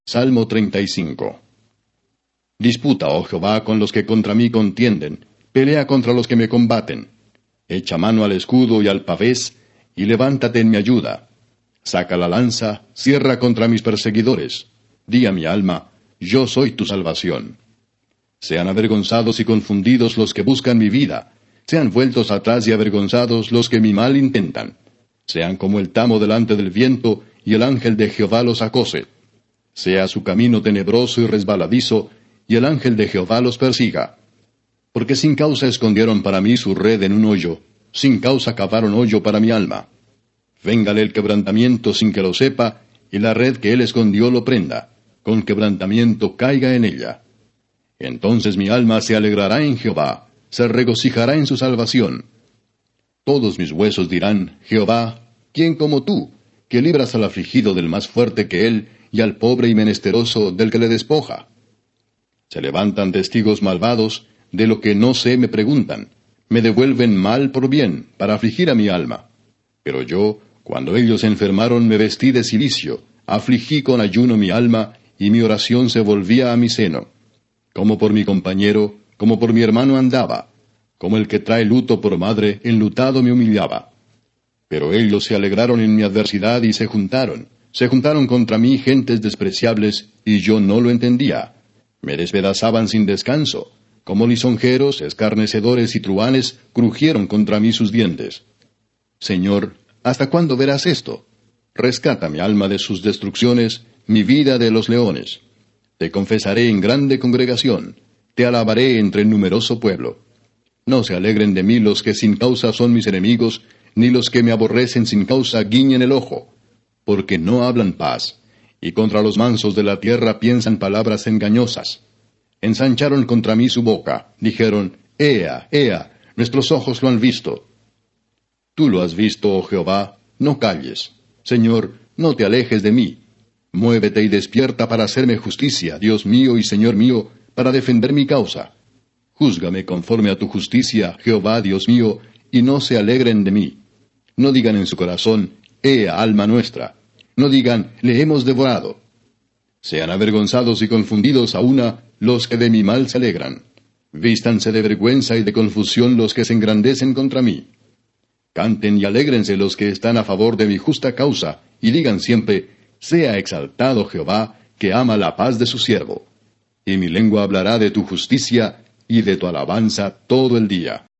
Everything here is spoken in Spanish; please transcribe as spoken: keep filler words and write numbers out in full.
Salmo treinta y cinco. Disputa, oh Jehová, con los que contra mí contienden, pelea contra los que me combaten. Echa mano al escudo y al pavés, y levántate en mi ayuda. Saca la lanza, cierra contra mis perseguidores. Di a mi alma, yo soy tu salvación. Sean avergonzados y confundidos los que buscan mi vida. Sean vueltos atrás y avergonzados los que mi mal intentan. Sean como el tamo delante del viento, y el ángel de Jehová los acose. Sea su camino tenebroso y resbaladizo, y el ángel de Jehová los persiga. Porque sin causa escondieron para mí su red en un hoyo, sin causa cavaron hoyo para mi alma. Véngale el quebrantamiento sin que lo sepa, y la red que él escondió lo prenda, con quebrantamiento caiga en ella. Entonces mi alma se alegrará en Jehová, se regocijará en su salvación. Todos mis huesos dirán, Jehová, ¿quién como tú, que libras al afligido del más fuerte que él, y al pobre y menesteroso del que le despoja? Se levantan testigos malvados, de lo que no sé me preguntan, me devuelven mal por bien, para afligir a mi alma. Pero yo, cuando ellos se enfermaron, me vestí de cilicio, afligí con ayuno mi alma, y mi oración se volvía a mi seno. Como por mi compañero, como por mi hermano andaba, como el que trae luto por madre, enlutado me humillaba. Pero ellos se alegraron en mi adversidad y se juntaron, se juntaron contra mí gentes despreciables, y yo no lo entendía. Me despedazaban sin descanso, como lisonjeros, escarnecedores y truhanes, crujieron contra mí sus dientes. Señor, ¿hasta cuándo verás esto? Rescata mi alma de sus destrucciones, mi vida de los leones. Te confesaré en grande congregación, te alabaré entre el numeroso pueblo. No se alegren de mí los que sin causa son mis enemigos, ni los que me aborrecen sin causa guiñen el ojo, porque no hablan paz, y contra los mansos de la tierra piensan palabras engañosas. Ensancharon contra mí su boca, dijeron, Ea, Ea, nuestros ojos lo han visto. Tú lo has visto, oh Jehová, no calles. Señor, no te alejes de mí. Muévete y despierta para hacerme justicia, Dios mío y Señor mío, para defender mi causa. Júzgame conforme a tu justicia, Jehová, Dios mío, y no se alegren de mí. No digan en su corazón, Ea, alma nuestra. No digan, le hemos devorado. Sean avergonzados y confundidos a una los que de mi mal se alegran. Vístanse de vergüenza y de confusión los que se engrandecen contra mí. Canten y alégrense los que están a favor de mi justa causa, y digan siempre, sea exaltado Jehová, que ama la paz de su siervo. Y mi lengua hablará de tu justicia y de tu alabanza todo el día.